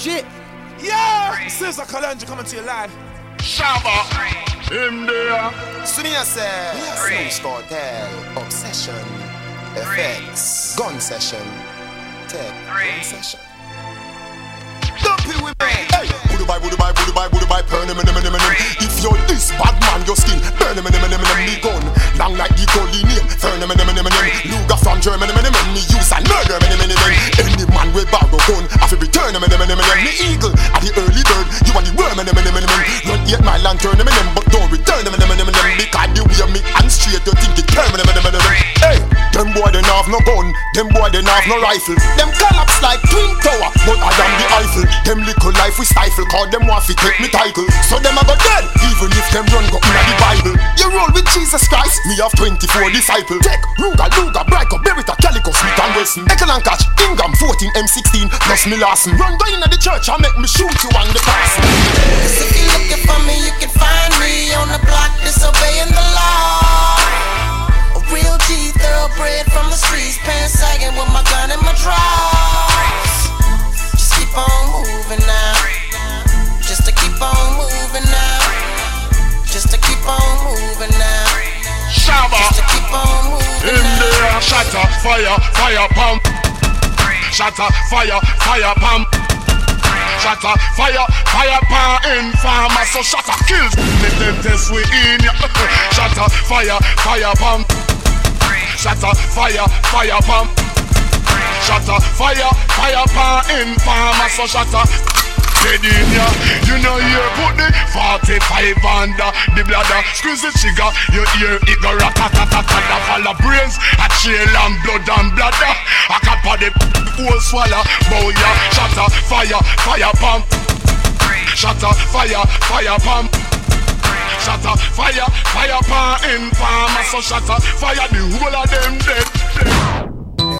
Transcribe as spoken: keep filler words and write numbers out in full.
legit. Yeah, Scissor Kalonji coming to you live. Shabba, him there. Sunia says, Snow Cartel, Obsession, Effects, Gun Session, Tech, Gun Session. Dumpy with me. Hey, woody bye, woody bye, woody bye, woody bye, burn him, him, him, him. If you're this bad man, your skin, burn him, him, him, him, him. Me gun, long like the gully name, burn him, him, him, him, him. Luga from Germany, him, him, him. Me use and murder him, him, him, him. Any man with barrow gun, I feel return him, him, him, him, him. Me eagle, at the early bird, you want the worm, him, him, him, him. Run eight mile and turn him, him, but don't return him, him, him, him, him. Because the way me and straight, you think it turn him, him, him, him, him. Hey, them boy they have no gun, them boy they have no rifle. Them collapse like twin tower, but I am the Eiffel. Them little life we stifle, cause them want to take me title. So them I go dead, even if them run go in the Bible. You roll with Jesus Christ, me have twenty-four disciples. Tech, Ruga, Luga, Brico, Beretta, Calico, Smith and Wesson, Eckel and Catch, Ingham, fourteen M sixteen, plus me Larson. Run go in the church and make me shoot you on the pass. Cause if you looking for me, you can find me on the block disobeying the law. A real G, thoroughbred from the streets, pants sagging with my gun in my drawers. Just keep on moving now. Just to keep on moving now. Just to keep on moving now. Shabba, Just to keep on moving him now. there. Shatter, fire, fire pump. Shatter, fire, fire pump. Shatter, fire, fire pump. Informer, so shatter kills. Let them test we in ya. Shatter, fire, fire pump. Shatter, fire, fire pump. Shatter, fire, fire pump. Informer, so shatter. Dead in ya, you know you put the forty-five under the bladder. Squeeze the trigger, you hear it go rat-a-tat-a-tat. Fall of brains, a chill and blood and bladder. A cap of the whole swallow, bow ya. Shatter, fire, fire pump. Shatter, fire, fire pump. Shatter, fire, fire pump. Informer, so shatter, fire the whole of them dead.